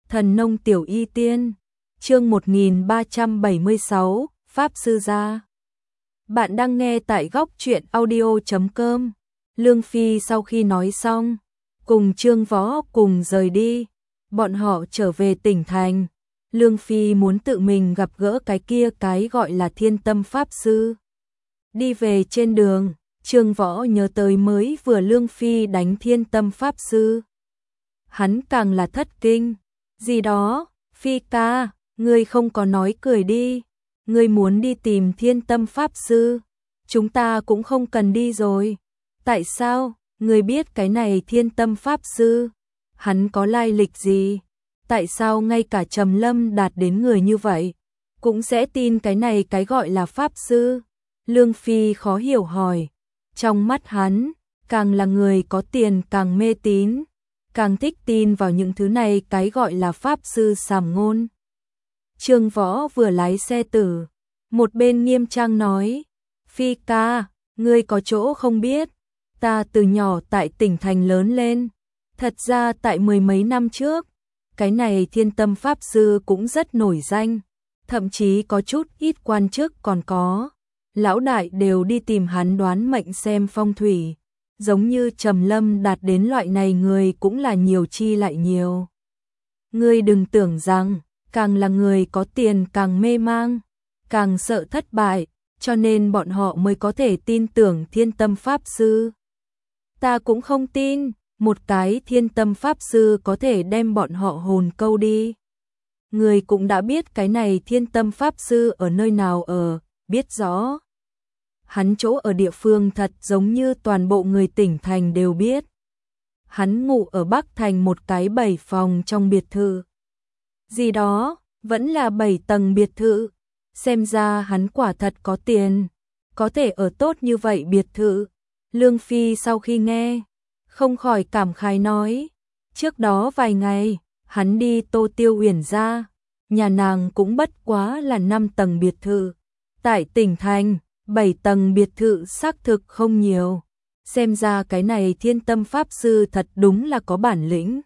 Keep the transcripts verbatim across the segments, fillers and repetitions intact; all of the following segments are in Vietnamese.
Thần nông tiểu y tiên, chương một nghìn ba trăm bảy mươi sáu, Pháp sư gia. Bạn đang nghe tại góc truyện audio chấm com. Lương Phi sau khi nói xong, cùng Trương Võ cùng rời đi. Bọn họ trở về tỉnh thành. Lương Phi muốn tự mình gặp gỡ cái kia cái gọi là Thiên Tâm Pháp sư. Đi về trên đường, Trương Võ nhớ tới mới vừa Lương Phi đánh Thiên Tâm Pháp sư. Hắn càng là thất kinh. Gì đó, Phi ca, ngươi không có nói cười đi. Ngươi muốn đi tìm Thiên Tâm Pháp sư, chúng ta cũng không cần đi rồi. Tại sao, ngươi biết cái này Thiên Tâm Pháp sư? Hắn có lai lịch gì? Tại sao ngay cả Trầm Lâm đạt đến người như vậy cũng sẽ tin cái này cái gọi là Pháp sư? Lương Phi khó hiểu hỏi. Trong mắt hắn, càng là người có tiền càng mê tín, càng thích tin vào những thứ này cái gọi là Pháp sư sàm ngôn. Trương Võ vừa lái xe tử, một bên nghiêm trang nói, Phi ca, ngươi có chỗ không biết, ta từ nhỏ tại tỉnh thành lớn lên, thật ra tại mười mấy năm trước, cái này Thiên Tâm Pháp sư cũng rất nổi danh, thậm chí có chút ít quan chức còn có, lão đại đều đi tìm hắn đoán mệnh xem phong thủy, giống như Trầm Lâm đạt đến loại này người cũng là nhiều chi lại nhiều. Ngươi đừng tưởng rằng, càng là người có tiền càng mê mang, càng sợ thất bại, cho nên bọn họ mới có thể tin tưởng Thiên Tâm Pháp sư. Ta cũng không tin, một cái Thiên Tâm Pháp sư có thể đem bọn họ hồn câu đi. Người cũng đã biết cái này Thiên Tâm Pháp sư ở nơi nào ở, biết rõ. Hắn chỗ ở địa phương thật giống như toàn bộ người tỉnh thành đều biết. Hắn ngủ ở Bắc Thành một cái bảy phòng trong biệt thự. Gì đó, vẫn là bảy tầng biệt thự. Xem ra hắn quả thật có tiền, có thể ở tốt như vậy biệt thự. Lương Phi sau khi nghe, không khỏi cảm khái nói. Trước đó vài ngày, hắn đi Tô Tiêu Uyển ra, nhà nàng cũng bất quá là năm tầng biệt thự. Tại tỉnh thành, bảy tầng biệt thự xác thực không nhiều. Xem ra cái này Thiên Tâm Pháp sư thật đúng là có bản lĩnh.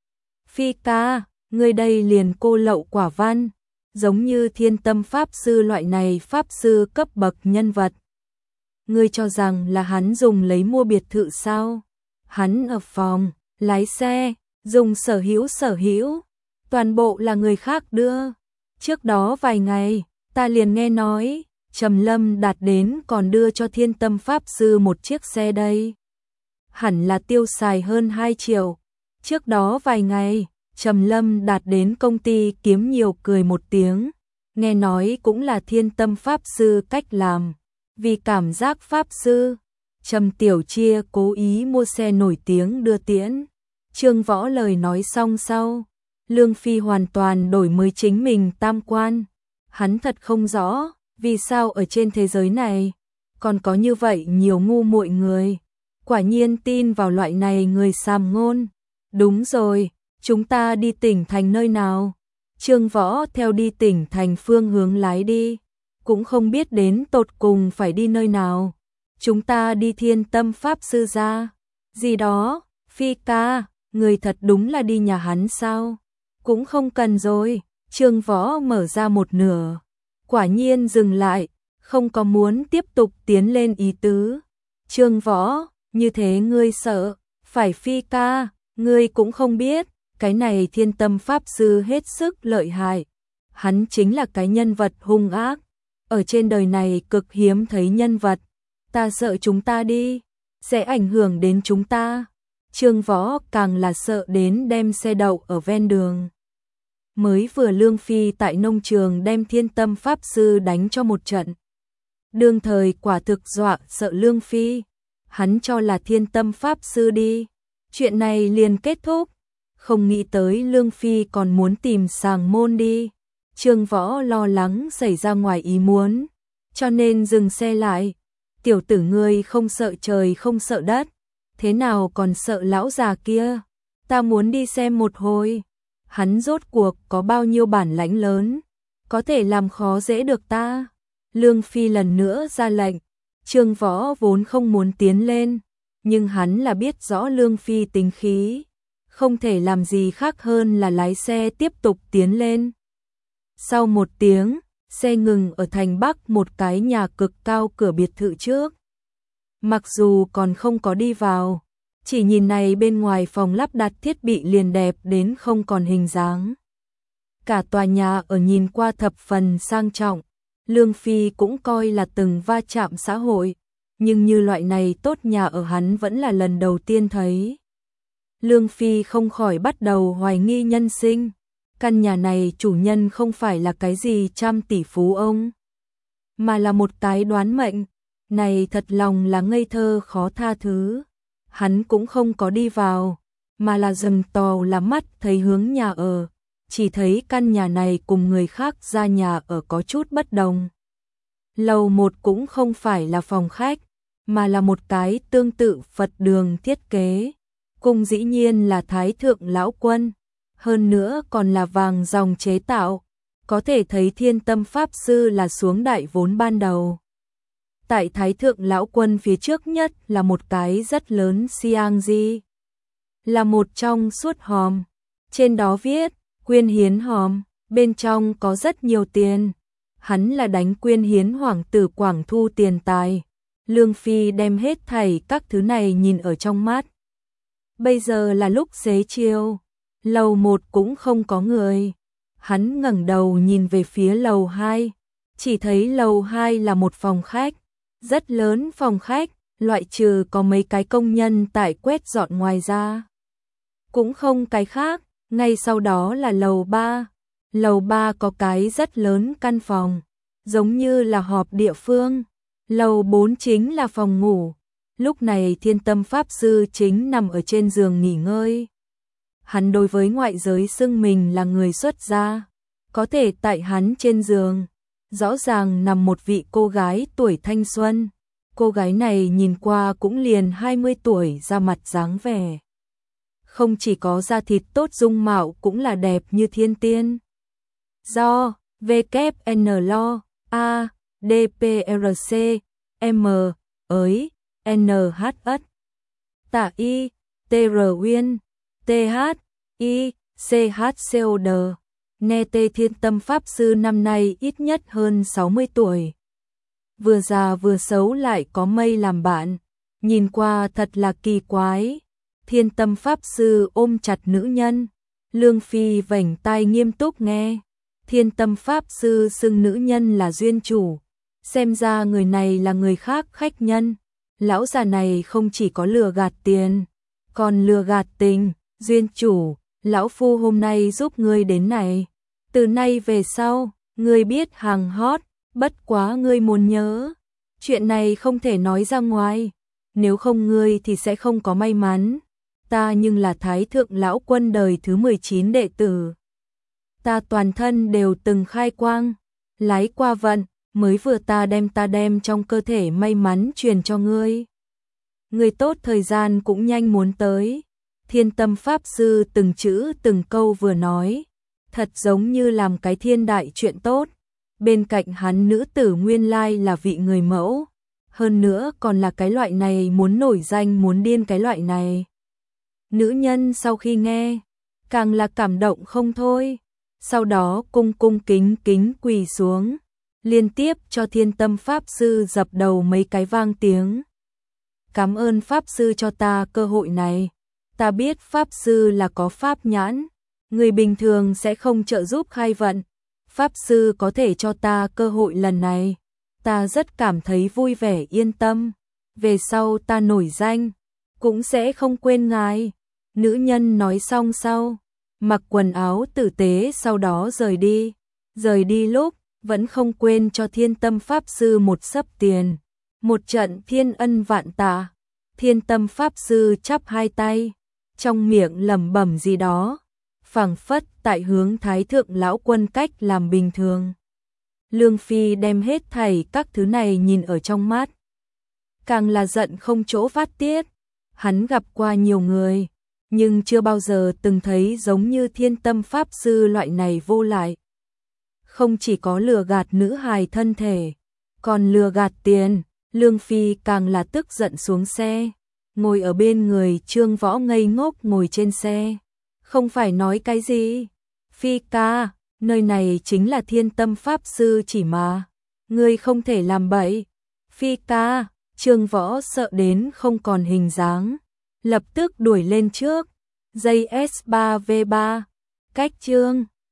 Phi ca, ngươi đây liền cô lậu quả văn, giống như Thiên Tâm Pháp sư loại này Pháp sư cấp bậc nhân vật. Ngươi cho rằng là hắn dùng lấy mua biệt thự sao? Hắn ở phòng, lái xe, dùng sở hữu sở hữu, toàn bộ là người khác đưa. Trước đó vài ngày, ta liền nghe nói, Trầm Lâm đạt đến còn đưa cho Thiên Tâm Pháp sư một chiếc xe đây. Hẳn là tiêu xài hơn hai triệu. Trước đó vài ngày, Trầm Lâm đạt đến công ty kiếm nhiều cười một tiếng. Nghe nói cũng là Thiên Tâm Pháp sư cách làm. Vì cảm giác Pháp sư, Trầm Tiểu Chia cố ý mua xe nổi tiếng đưa tiễn. Trương Võ lời nói xong sau, Lương Phi hoàn toàn đổi mới chính mình tam quan. Hắn thật không rõ, vì sao ở trên thế giới này, còn có như vậy nhiều ngu muội người. Quả nhiên tin vào loại này người sàm ngôn. Đúng rồi, chúng ta đi tỉnh thành nơi nào? Trương Võ theo đi tỉnh thành phương hướng lái đi, cũng không biết đến tột cùng phải đi nơi nào. Chúng ta đi Thiên Tâm Pháp sư ra. Gì đó, Phi ca, người thật đúng là đi nhà hắn sao? Cũng không cần rồi. Trương Võ mở ra một nửa, quả nhiên dừng lại, không có muốn tiếp tục tiến lên ý tứ. Trương Võ, như thế ngươi sợ, phải Phi ca, ngươi cũng không biết, cái này Thiên Tâm Pháp sư hết sức lợi hại. Hắn chính là cái nhân vật hung ác, ở trên đời này cực hiếm thấy nhân vật. Ta sợ chúng ta đi, sẽ ảnh hưởng đến chúng ta. Trương Võ càng là sợ đến đem xe đậu ở ven đường. Mới vừa Lương Phi tại nông trường đem Thiên Tâm Pháp sư đánh cho một trận. Đương thời quả thực dọa sợ Lương Phi. Hắn cho là Thiên Tâm Pháp sư đi, chuyện này liền kết thúc. Không nghĩ tới Lương Phi còn muốn tìm sàng môn đi. Trương Võ lo lắng xảy ra ngoài ý muốn, cho nên dừng xe lại. Tiểu tử ngươi không sợ trời không sợ đất, thế nào còn sợ lão già kia? Ta muốn đi xem một hồi. Hắn rốt cuộc có bao nhiêu bản lãnh lớn, có thể làm khó dễ được ta? Lương Phi lần nữa ra lệnh. Trương Võ vốn không muốn tiến lên, nhưng hắn là biết rõ Lương Phi tính khí, không thể làm gì khác hơn là lái xe tiếp tục tiến lên. Sau một tiếng, xe ngừng ở thành Bắc một cái nhà cực cao cửa biệt thự trước. Mặc dù còn không có đi vào, chỉ nhìn này bên ngoài phòng lắp đặt thiết bị liền đẹp đến không còn hình dáng. Cả tòa nhà ở nhìn qua thập phần sang trọng, Lương Phi cũng coi là từng va chạm xã hội, nhưng như loại này tốt nhà ở hắn vẫn là lần đầu tiên thấy. Lương Phi không khỏi bắt đầu hoài nghi nhân sinh, căn nhà này chủ nhân không phải là cái gì trăm tỷ phú ông, mà là một cái đoán mệnh, này thật lòng là ngây thơ khó tha thứ. Hắn cũng không có đi vào, mà là dừng tò là mắt thấy hướng nhà ở, chỉ thấy căn nhà này cùng người khác ra nhà ở có chút bất đồng. Lầu một cũng không phải là phòng khách, mà là một cái tương tự Phật đường thiết kế. Cung dĩ nhiên là Thái Thượng Lão Quân, hơn nữa còn là vàng dòng chế tạo, có thể thấy Thiên Tâm Pháp Sư là xuống đại vốn ban đầu. Tại Thái Thượng Lão Quân phía trước nhất là một cái rất lớn xiang di, là một trong suốt hòm, trên đó viết quyên hiến hòm, bên trong có rất nhiều tiền. Hắn là đánh quyên hiến hoàng tử Quảng Thu tiền tài. Lương Phi đem hết thảy các thứ này nhìn ở trong mắt. Bây giờ là lúc xế chiều, lầu một cũng không có người. Hắn ngẩng đầu nhìn về phía lầu hai, chỉ thấy lầu hai là một phòng khách, rất lớn phòng khách, loại trừ có mấy cái công nhân tại quét dọn ngoài ra. Cũng không cái khác, ngay sau đó là lầu ba. Lầu ba có cái rất lớn căn phòng, giống như là họp địa phương. Lầu bốn chính là phòng ngủ. Lúc này Thiên Tâm Pháp Sư chính nằm ở trên giường nghỉ ngơi. Hắn đối với ngoại giới xưng mình là người xuất gia, có thể tại hắn trên giường, rõ ràng nằm một vị cô gái tuổi thanh xuân. Cô gái này nhìn qua cũng liền hai mươi tuổi, da mặt dáng vẻ. Không chỉ có da thịt tốt, dung mạo cũng là đẹp như thiên tiên. Do vê kép en lờ a đê pê rờ xê M ới en hát ét Tạ Y tê rờ Uyên tê hát I xê hát xê o đê Nghe Tê Thiên Tâm Pháp Sư năm nay ít nhất hơn sáu mươi tuổi. Vừa già vừa xấu lại có mây làm bạn, nhìn qua thật là kỳ quái. Thiên Tâm Pháp Sư ôm chặt nữ nhân, Lương Phi vểnh tai nghiêm túc nghe. Thiên Tâm Pháp Sư xưng nữ nhân là duyên chủ, xem ra người này là người khác khách nhân. Lão già này không chỉ có lừa gạt tiền, còn lừa gạt tình. Duyên chủ, lão phu hôm nay giúp ngươi đến này, từ nay về sau, ngươi biết hàng hót, bất quá ngươi muốn nhớ, chuyện này không thể nói ra ngoài, nếu không ngươi thì sẽ không có may mắn. Ta nhưng là Thái Thượng Lão Quân đời thứ mười chín đệ tử. Ta toàn thân đều từng khai quang, lái qua vận, mới vừa ta đem ta đem trong cơ thể may mắn truyền cho ngươi. Ngươi tốt thời gian cũng nhanh muốn tới. Thiên Tâm Pháp Sư từng chữ từng câu vừa nói, thật giống như làm cái thiên đại chuyện tốt. Bên cạnh hắn nữ tử nguyên lai là vị người mẫu, hơn nữa còn là cái loại này muốn nổi danh muốn điên cái loại này. Nữ nhân sau khi nghe, càng là cảm động không thôi, sau đó cung cung kính kính quỳ xuống, liên tiếp cho Thiên Tâm Pháp Sư dập đầu mấy cái vang tiếng. Cảm ơn Pháp Sư cho ta cơ hội này. Ta biết Pháp Sư là có pháp nhãn, người bình thường sẽ không trợ giúp khai vận. Pháp Sư có thể cho ta cơ hội lần này, ta rất cảm thấy vui vẻ yên tâm. Về sau ta nổi danh, cũng sẽ không quên ngài. Nữ nhân nói xong sau, mặc quần áo tử tế sau đó rời đi. Rời đi lúc, vẫn không quên cho Thiên Tâm Pháp Sư một xấp tiền. Một trận thiên ân vạn tạ. Thiên Tâm Pháp Sư chắp hai tay, trong miệng lẩm bẩm gì đó, phảng phất tại hướng Thái Thượng Lão Quân cách làm bình thường. Lương Phi đem hết thảy các thứ này nhìn ở trong mắt, càng là giận không chỗ phát tiết. Hắn gặp qua nhiều người, nhưng chưa bao giờ từng thấy giống như Thiên Tâm Pháp Sư loại này vô lại. Không chỉ có lừa gạt nữ hài thân thể, còn lừa gạt tiền. Lương Phi càng là tức giận xuống xe, ngồi ở bên người Trương Võ ngây ngốc ngồi trên xe. Không phải nói cái gì? Phi ca, nơi này chính là Thiên Tâm Pháp Sư chỉ mà. Ngươi không thể làm bậy. Phi ca, Trương Võ sợ đến không còn hình dáng. Lập tức đuổi lên trước. Dây S ba V ba. Cách Trương